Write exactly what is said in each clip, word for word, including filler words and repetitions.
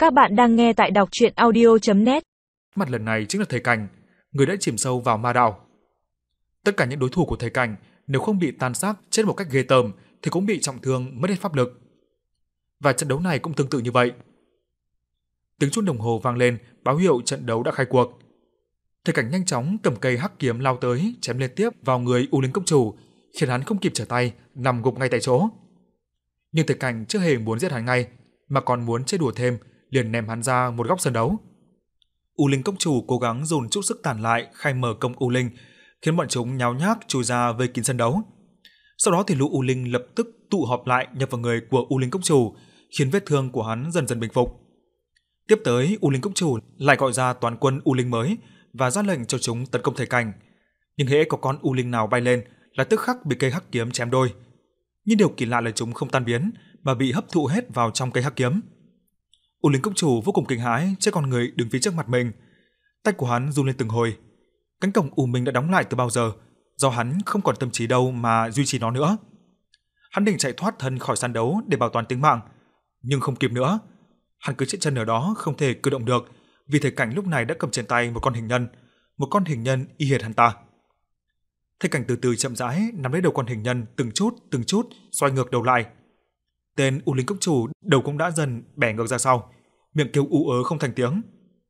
Các bạn đang nghe tại đọc truyện audio chấm net. Mặt lần này chính là thầy Cảnh, người đã chìm sâu vào ma đạo. Tất cả những đối thủ của thầy Cảnh nếu không bị tàn sát chết một cách ghê tởm thì cũng bị trọng thương, mất hết pháp lực. Và trận đấu này cũng tương tự như vậy. Tiếng chuông đồng hồ vang lên báo hiệu trận đấu đã khai cuộc. Thầy Cảnh nhanh chóng cầm cây hắc kiếm lao tới, chém liên tiếp vào người U Linh Cốc Chủ, khiến hắn không kịp trở tay, nằm gục ngay tại chỗ. Nhưng thầy Cảnh chưa hề muốn giết hắn ngay, mà còn muốn chơi đùa thêm, liền ném hắn ra một góc sân đấu. U Linh Cốc Chủ cố gắng dồn chút sức tàn lại khai mở công U Linh, khiến bọn chúng nháo nhác chui ra vây kín sân đấu. Sau đó thì lũ U Linh lập tức tụ họp lại nhập vào người của U Linh Cốc Chủ, khiến vết thương của hắn dần dần bình phục. Tiếp tới, U Linh Cốc Chủ lại gọi ra toán quân U Linh mới và ra lệnh cho chúng tấn công thầy Cảnh. Nhưng hễ có con U Linh nào bay lên là tức khắc bị cây hắc kiếm chém đôi. Nhưng điều kỳ lạ là chúng không tan biến mà bị hấp thụ hết vào trong cây hắc kiếm. U Linh Cốc Chủ vô cùng kinh hãi trước con người đứng phía trước mặt mình. Tay của hắn run lên từng hồi. Cánh cổng U Minh đã đóng lại từ bao giờ, do hắn không còn tâm trí đâu mà duy trì nó nữa. Hắn định chạy thoát thân khỏi sàn đấu để bảo toàn tính mạng, nhưng không kịp nữa. Hắn cứ chết chân ở đó không thể cử động được, vì thầy Cảnh lúc này đã cầm trên tay một con hình nhân, một con hình nhân y hệt hắn ta. Thầy Cảnh từ từ chậm rãi nắm lấy đầu con hình nhân, từng chút từng chút xoay ngược đầu lại. Tên U Linh Cốc Chủ đầu cũng đã dần bẻ ngược ra sau, miệng kêu ú ớ không thành tiếng.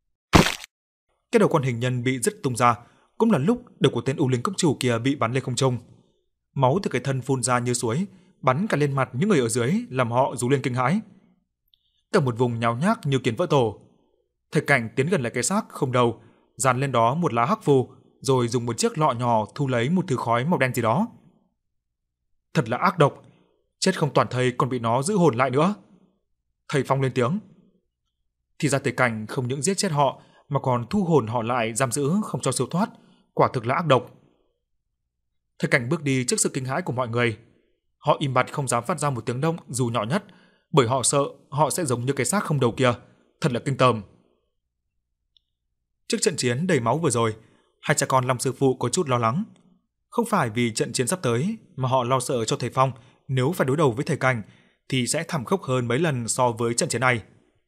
Cái đầu con hình nhân bị rứt tung ra, cũng là lúc đầu của tên U Linh Cốc Chủ kia bị bắn lên không trung. Máu từ cái thân phun ra như suối, bắn cả lên mặt những người ở dưới, làm họ rú lên kinh hãi. Cả một vùng nháo nhác như kiến vỡ tổ. Thầy Cảnh tiến gần lại cái xác không đầu, dàn lên đó một lá hắc phù, rồi dùng một chiếc lọ nhỏ thu lấy một thứ khói màu đen gì đó. Thật là ác độc, chết không toàn thây còn bị nó giữ hồn lại nữa. Thầy Phong lên tiếng. Thì ra thầy Cảnh không những giết chết họ mà còn thu hồn họ lại giam giữ không cho siêu thoát, quả thực là ác độc. Thầy Cảnh bước đi trước sự kinh hãi của mọi người. Họ im bặt không dám phát ra một tiếng động dù nhỏ nhất, bởi họ sợ họ sẽ giống như cái xác không đầu kia, thật là kinh tởm. Trước trận chiến đầy máu vừa rồi, hai cha con Long sư phụ có chút lo lắng. Không phải vì trận chiến sắp tới, mà họ lo sợ cho thầy Phong nếu phải đối đầu với thầy Cảnh thì sẽ thảm khốc hơn mấy lần so với trận chiến này.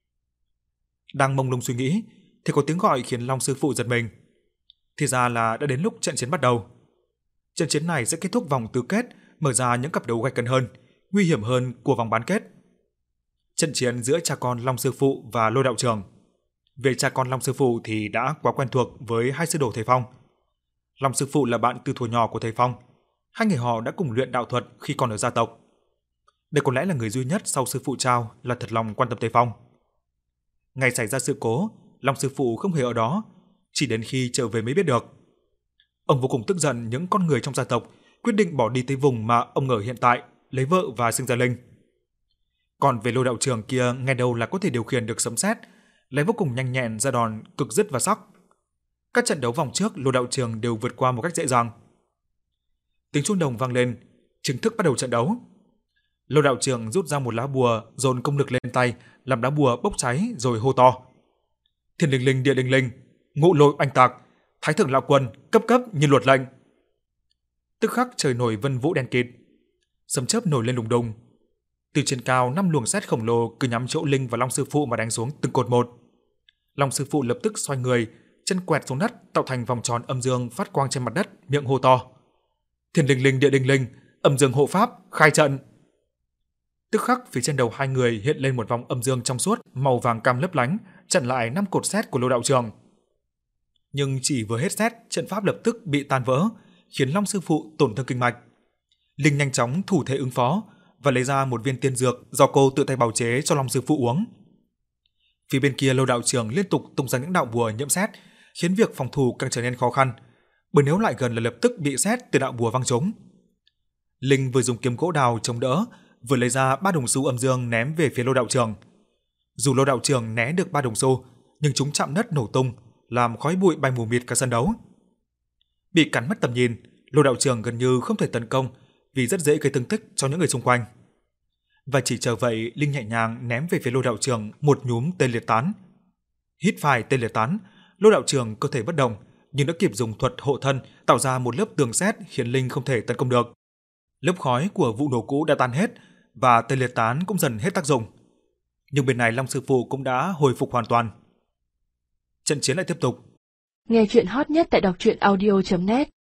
Đang mông lung suy nghĩ thì có tiếng gọi khiến Long sư phụ giật mình. Thì ra là đã đến lúc trận chiến bắt đầu. Trận chiến này sẽ kết thúc vòng tứ kết, mở ra những cặp đấu gay cấn hơn, nguy hiểm hơn của vòng bán kết. Trận chiến giữa cha con Long sư phụ và Lôi đạo trưởng. Về cha con Long sư phụ thì đã quá quen thuộc với hai sư đồ thầy Phong. Long sư phụ là bạn từ thuở nhỏ của thầy Phong. Hai người họ đã cùng luyện đạo thuật khi còn ở gia tộc. Đây có lẽ là người duy nhất sau sư phụ Trao là thật lòng quan tâm thầy Phong. Ngày xảy ra sự cố, Long sư phụ không hề ở đó, chỉ đến khi trở về mới biết được. Ông vô cùng tức giận những con người trong gia tộc quyết định bỏ đi tới vùng mà ông ở hiện tại, lấy vợ và sinh ra Linh. Còn về Lôi đạo trưởng kia, nghe đầu là có thể điều khiển được sấm sét, lại vô cùng nhanh nhẹn ra đòn cực dứt và sắc. Các trận đấu vòng trước Lôi đạo trưởng đều vượt qua một cách dễ dàng. Tiếng chuông đồng vang lên, chính thức bắt đầu trận đấu. Lôi đạo trưởng rút ra một lá bùa, dồn công lực lên tay, làm lá bùa bốc cháy rồi hô to: Thiên linh linh, địa linh linh, ngũ lôi oanh tạc, thái thượng lão quân, cấp cấp như luật lệnh. Tức khắc trời nổi vân vũ đen kịt, sấm chớp nổi lên đùng đùng. Từ trên cao năm luồng sét khổng lồ cứ nhắm chỗ Linh và Long sư phụ mà đánh xuống từng cột một. Long sư phụ lập tức xoay người, chân quẹt xuống đất tạo thành vòng tròn âm dương phát quang trên mặt đất, miệng hô to: Thiên linh linh, địa linh linh, âm dương hộ pháp, khai trận. Tức khắc phía trên đầu hai người hiện lên một vòng âm dương trong suốt màu vàng cam lấp lánh, chặn lại năm cột sét của Lôi đạo trưởng. Nhưng chỉ vừa hết sét, trận pháp lập tức bị tan vỡ, khiến Long sư phụ tổn thương kinh mạch. Linh nhanh chóng thủ thế ứng phó và lấy ra một viên tiên dược do cô tự tay bào chế cho Long sư phụ uống. Phía bên kia Lôi đạo trưởng liên tục tung ra những đạo bùa nhiễm sét, khiến việc phòng thủ càng trở nên khó khăn, bởi nếu lại gần là lập tức bị sét từ đạo bùa văng trúng. Linh vừa dùng kiếm gỗ đào chống đỡ, vừa lấy ra ba đồng xu âm dương ném về phía Lôi đạo trưởng. Dù Lôi đạo trưởng né được ba đồng xu, nhưng chúng chạm đất nổ tung, làm khói bụi bay mù mịt cả sân đấu. Bị cắn mất tầm nhìn, Lôi đạo trưởng gần như không thể tấn công vì rất dễ gây thương tích cho những người xung quanh. Và chỉ chờ vậy, Linh nhẹ nhàng ném về phía Lôi đạo trưởng một nhúm tên liệt tán. Hít phải tên liệt tán, Lôi đạo trưởng cơ thể bất động, nhưng đã kịp dùng thuật hộ thân tạo ra một lớp tường sét khiến Linh không thể tấn công được. Lớp khói của vụ nổ cũ đã tan hết và tên liệt tán cũng dần hết tác dụng. nhưng bên này Long sư phụ cũng đã hồi phục hoàn toàn. Trận chiến lại tiếp tục. Nghe chuyện hot nhất tại đọc truyện audio chấm net